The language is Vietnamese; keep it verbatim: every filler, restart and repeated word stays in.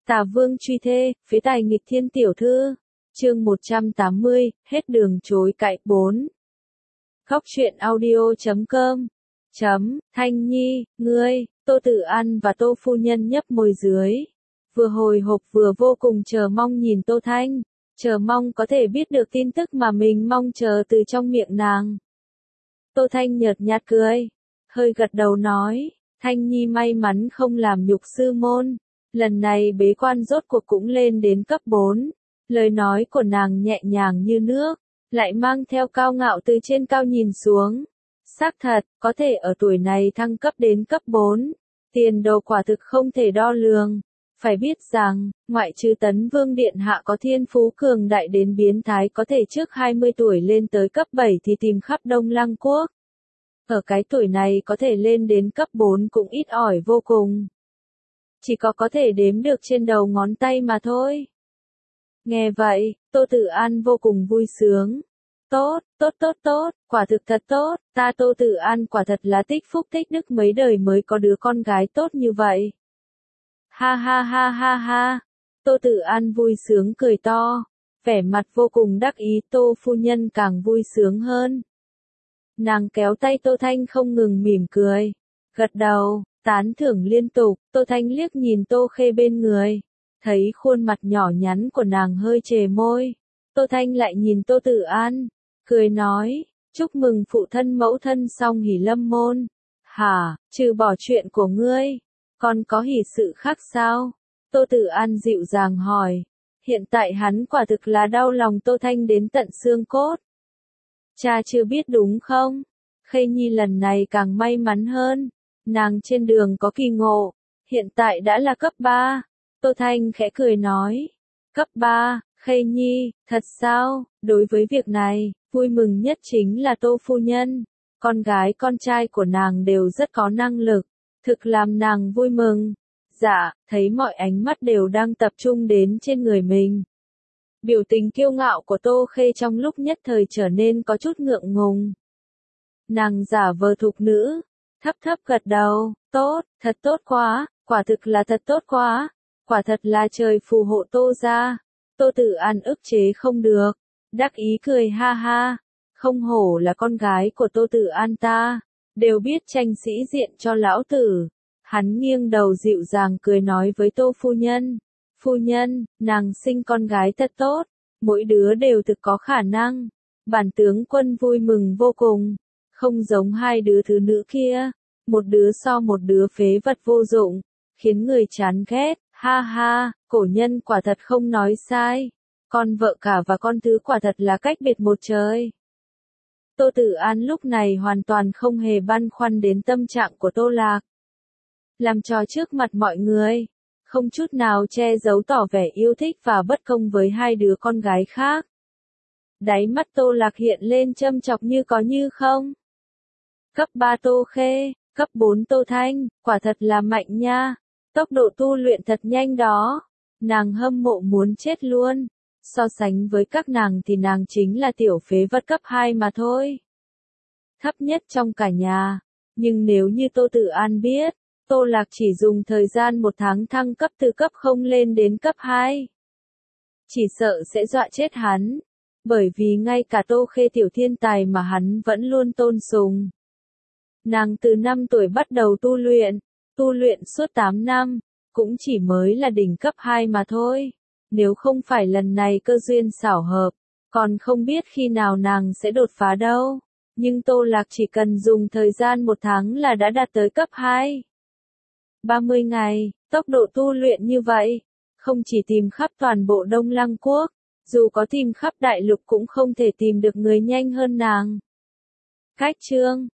Tà Vương truy thê, phế tài nghịch thiên tiểu thư. Chương một trăm tám mươi, hết đường chối cãi bốn. Khóc chuyện audio chấm com. Chấm, Thanh Nhi, ngươi, Tô Tử An và Tô Phu Nhân nhấp môi dưới. Vừa hồi hộp vừa vô cùng chờ mong nhìn Tô Thanh, chờ mong có thể biết được tin tức mà mình mong chờ từ trong miệng nàng. Tô Thanh nhợt nhạt cười, hơi gật đầu nói, Thanh Nhi may mắn không làm nhục sư môn, lần này bế quan rốt cuộc cũng lên đến cấp bốn. Lời nói của nàng nhẹ nhàng như nước, lại mang theo cao ngạo từ trên cao nhìn xuống. Xác thật, có thể ở tuổi này thăng cấp đến cấp bốn, tiền đồ quả thực không thể đo lường. Phải biết rằng, ngoại trừ Tấn Vương Điện Hạ có thiên phú cường đại đến biến thái có thể trước hai mươi tuổi lên tới cấp bảy thì tìm khắp Đông Lăng Quốc. Ở cái tuổi này có thể lên đến cấp bốn cũng ít ỏi vô cùng. Chỉ có có thể đếm được trên đầu ngón tay mà thôi. Nghe vậy, Tô Tử An vô cùng vui sướng. Tốt, tốt tốt tốt, quả thực thật tốt, ta Tô Tử An quả thật là tích phúc tích đức mấy đời mới có đứa con gái tốt như vậy. Ha ha ha ha ha, Tô Tử An vui sướng cười to, vẻ mặt vô cùng đắc ý. Tô Phu Nhân càng vui sướng hơn. Nàng kéo tay Tô Thanh không ngừng mỉm cười, gật đầu, tán thưởng liên tục. Tô Thanh liếc nhìn Tô Khê bên người, thấy khuôn mặt nhỏ nhắn của nàng hơi trề môi. Tô Thanh lại nhìn Tô Tử An, cười nói, chúc mừng phụ thân mẫu thân song hỷ lâm môn. Hả, trừ bỏ chuyện của ngươi, còn có hỷ sự khác sao? Tô Tử An dịu dàng hỏi. Hiện tại hắn quả thực là đau lòng Tô Thanh đến tận xương cốt. Cha chưa biết đúng không? Khê Nhi lần này càng may mắn hơn. Nàng trên đường có kỳ ngộ, hiện tại đã là cấp ba. Tô Thanh khẽ cười nói. Cấp ba, Khê Nhi, thật sao? Đối với việc này, vui mừng nhất chính là Tô Phu Nhân. Con gái con trai của nàng đều rất có năng lực, thực làm nàng vui mừng. Dạ, thấy mọi ánh mắt đều đang tập trung đến trên người mình. Biểu tình kiêu ngạo của Tô Khê trong lúc nhất thời trở nên có chút ngượng ngùng. Nàng giả vờ thục nữ, thấp thấp gật đầu, tốt, thật tốt quá, quả thực là thật tốt quá, quả thật là trời phù hộ Tô gia. Tô Tử An ức chế không được, đắc ý cười ha ha, không hổ là con gái của Tô Tử An ta, đều biết tranh sĩ diện cho lão tử. Hắn nghiêng đầu dịu dàng cười nói với Tô Phu Nhân, Phu Nhân, nàng sinh con gái thật tốt, mỗi đứa đều thực có khả năng. Bản tướng quân vui mừng vô cùng, không giống hai đứa thứ nữ kia, một đứa so một đứa phế vật vô dụng, khiến người chán ghét. Ha ha, cổ nhân quả thật không nói sai, con vợ cả và con thứ quả thật là cách biệt một trời. Tô Tử An lúc này hoàn toàn không hề băn khoăn đến tâm trạng của Tô Lạc. Làm trò trước mặt mọi người, không chút nào che giấu tỏ vẻ yêu thích và bất công với hai đứa con gái khác. Đáy mắt Tô Lạc hiện lên châm chọc như có như không. Cấp ba Tô Khê, cấp bốn Tô Thanh, quả thật là mạnh nha. Tốc độ tu luyện thật nhanh đó. Nàng hâm mộ muốn chết luôn. So sánh với các nàng thì nàng chính là tiểu phế vật cấp hai mà thôi. Thấp nhất trong cả nhà. Nhưng nếu như Tô Tử An biết, Tô Lạc chỉ dùng thời gian một tháng thăng cấp từ cấp không lên đến cấp hai. Chỉ sợ sẽ dọa chết hắn. Bởi vì ngay cả Tô Khê tiểu thiên tài mà hắn vẫn luôn tôn sùng. Nàng từ năm tuổi bắt đầu tu luyện. Tu luyện suốt tám năm, cũng chỉ mới là đỉnh cấp hai mà thôi. Nếu không phải lần này cơ duyên xảo hợp, còn không biết khi nào nàng sẽ đột phá đâu. Nhưng Tô Lạc chỉ cần dùng thời gian một tháng là đã đạt tới cấp hai. ba mươi ngày, tốc độ tu luyện như vậy, không chỉ tìm khắp toàn bộ Đông Lăng Quốc, dù có tìm khắp đại lục cũng không thể tìm được người nhanh hơn nàng. Cách chương